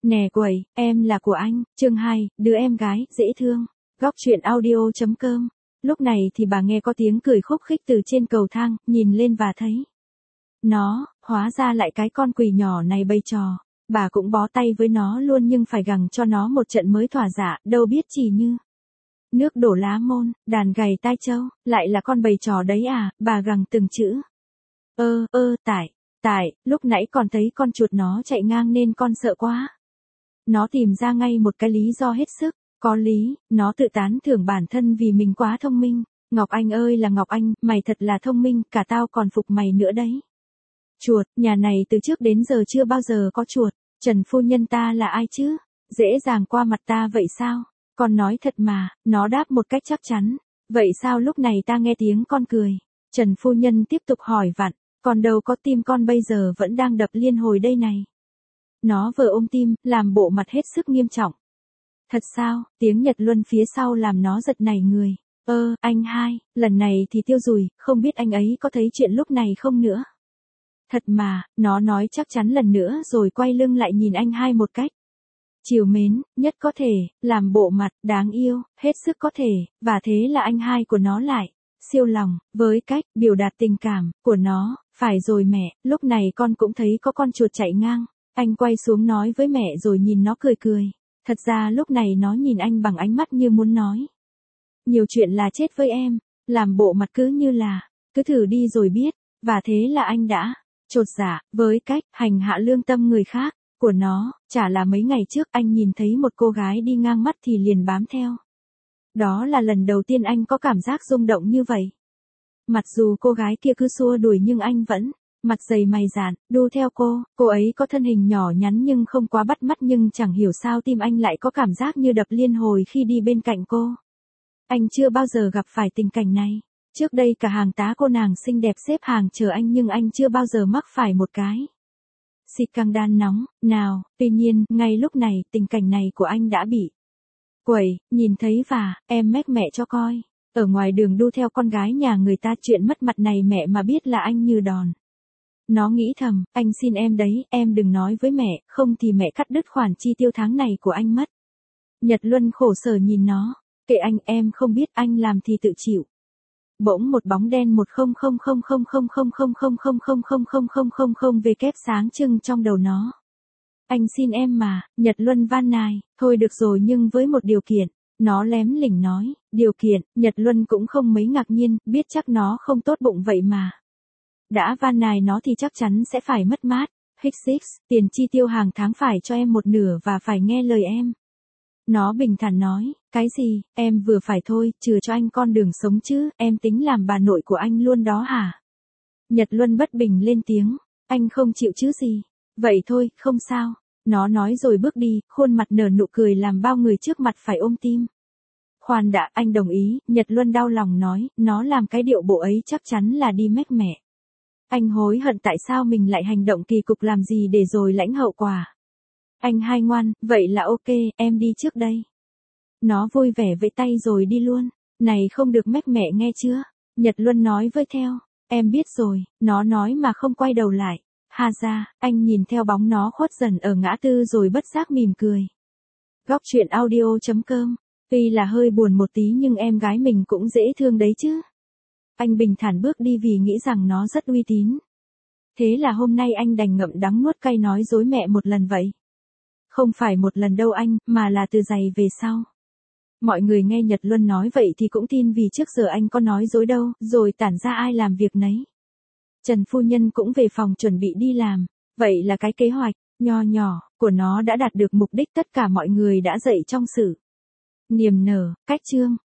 Nè quẩy, em là của anh, chương 2, đứa em gái, dễ thương. Góc truyện audio.com. Lúc này thì bà nghe có tiếng cười khúc khích từ trên cầu thang, nhìn lên và thấy. Nó, hóa ra lại cái con quỷ nhỏ này bày trò. Bà cũng bó tay với nó luôn nhưng phải gằng cho nó một trận mới thỏa dạ, đâu biết chỉ như. Nước đổ lá môn, đàn gầy tai trâu, lại là con bầy trò đấy à, bà gằng từng chữ. Tại, lúc nãy còn thấy con chuột nó chạy ngang nên con sợ quá. Nó tìm ra ngay một cái lý do hết sức, có lý, nó tự tán thưởng bản thân vì mình quá thông minh. Ngọc Anh ơi là Ngọc Anh, mày thật là thông minh, cả tao còn phục mày nữa đấy. Chuột, nhà này từ trước đến giờ chưa bao giờ có chuột, Trần phu nhân ta là ai chứ? Dễ dàng qua mặt ta vậy sao? Con nói thật mà, nó đáp một cách chắc chắn. Vậy sao lúc này ta nghe tiếng con cười? Trần phu nhân tiếp tục hỏi vặn, còn đâu có tim con bây giờ vẫn đang đập liên hồi đây này. Nó vừa ôm tim, làm bộ mặt hết sức nghiêm trọng. Thật sao, tiếng Nhật Luân phía sau làm nó giật nảy người. Anh hai, lần này thì tiêu rùi, không biết anh ấy có thấy chuyện lúc này không nữa. Thật mà, nó nói chắc chắn lần nữa rồi quay lưng lại nhìn anh hai một cách. Chiều mến, nhất có thể, làm bộ mặt, đáng yêu, hết sức có thể, và thế là anh hai của nó lại. Siêu lòng, với cách, biểu đạt tình cảm, của nó, phải rồi mẹ, lúc này con cũng thấy có con chuột chạy ngang. Anh quay xuống nói với mẹ rồi nhìn nó cười cười. Thật ra lúc này nó nhìn anh bằng ánh mắt như muốn nói. Nhiều chuyện là chết với em, làm bộ mặt cứ như là, cứ thử đi rồi biết, và thế là anh đã, chột dạ, với cách, hành hạ lương tâm người khác, của nó, chả là mấy ngày trước anh nhìn thấy một cô gái đi ngang mắt thì liền bám theo. Đó là lần đầu tiên anh có cảm giác rung động như vậy. Mặc dù cô gái kia cứ xua đuổi nhưng anh vẫn, mặt dày mày dạn, đu theo cô ấy có thân hình nhỏ nhắn nhưng không quá bắt mắt nhưng chẳng hiểu sao tim anh lại có cảm giác như đập liên hồi khi đi bên cạnh cô. Anh chưa bao giờ gặp phải tình cảnh này. Trước đây cả hàng tá cô nàng xinh đẹp xếp hàng chờ anh nhưng anh chưa bao giờ mắc phải một cái. Xịt căng đan nóng, nào, tuy nhiên, ngay lúc này, tình cảnh này của anh đã bị quẩy, nhìn thấy và, em mách mẹ cho coi. Ở ngoài đường đu theo con gái nhà người ta chuyện mất mặt này mẹ mà biết là anh như đòn. Nó nghĩ thầm, anh xin em đấy, em đừng nói với mẹ, không thì mẹ cắt đứt khoản chi tiêu tháng này của anh mất. Nhật Luân khổ sở nhìn nó, kệ anh, em không biết anh làm thì tự chịu. Bỗng một bóng đen 100000000000000000 về kép sáng trưng trong đầu nó. Anh xin em mà, Nhật Luân van nài, thôi được rồi nhưng với một điều kiện. Nó lém lỉnh nói, điều kiện, Nhật Luân cũng không mấy ngạc nhiên, biết chắc nó không tốt bụng vậy mà. Đã van nài nó thì chắc chắn sẽ phải mất mát. Hixix, tiền chi tiêu hàng tháng phải cho em một nửa và phải nghe lời em. Nó bình thản nói, cái gì, em vừa phải thôi, chừa cho anh con đường sống chứ, em tính làm bà nội của anh luôn đó hả? Nhật Luân bất bình lên tiếng, anh không chịu chứ gì. Vậy thôi, không sao. Nó nói rồi bước đi, khuôn mặt nở nụ cười làm bao người trước mặt phải ôm tim. Khoan đã, anh đồng ý, Nhật Luân đau lòng nói, nó làm cái điệu bộ ấy chắc chắn là đi mách mẹ. Anh hối hận tại sao mình lại hành động kỳ cục làm gì để rồi lãnh hậu quả. Anh hai ngoan, vậy là ok, em đi trước đây. Nó vui vẻ vẫy tay rồi đi luôn. Này không được mách mẹ nghe chưa? Nhật Luân nói với theo. Em biết rồi, nó nói mà không quay đầu lại. Ha ra, anh nhìn theo bóng nó khuất dần ở ngã tư rồi bất giác mỉm cười. Góc truyện audio.com. Tuy là hơi buồn một tí nhưng em gái mình cũng dễ thương đấy chứ. Anh bình thản bước đi vì nghĩ rằng nó rất uy tín. Thế là hôm nay anh đành ngậm đắng nuốt cay nói dối mẹ một lần vậy. Không phải một lần đâu anh, mà là từ giày về sau. Mọi người nghe Nhật Luân nói vậy thì cũng tin vì trước giờ anh có nói dối đâu, rồi tản ra ai làm việc nấy. Trần phu nhân cũng về phòng chuẩn bị đi làm. Vậy là cái kế hoạch, nho nhỏ, của nó đã đạt được mục đích tất cả mọi người đã dậy trong sự. Niềm nở, cách chương.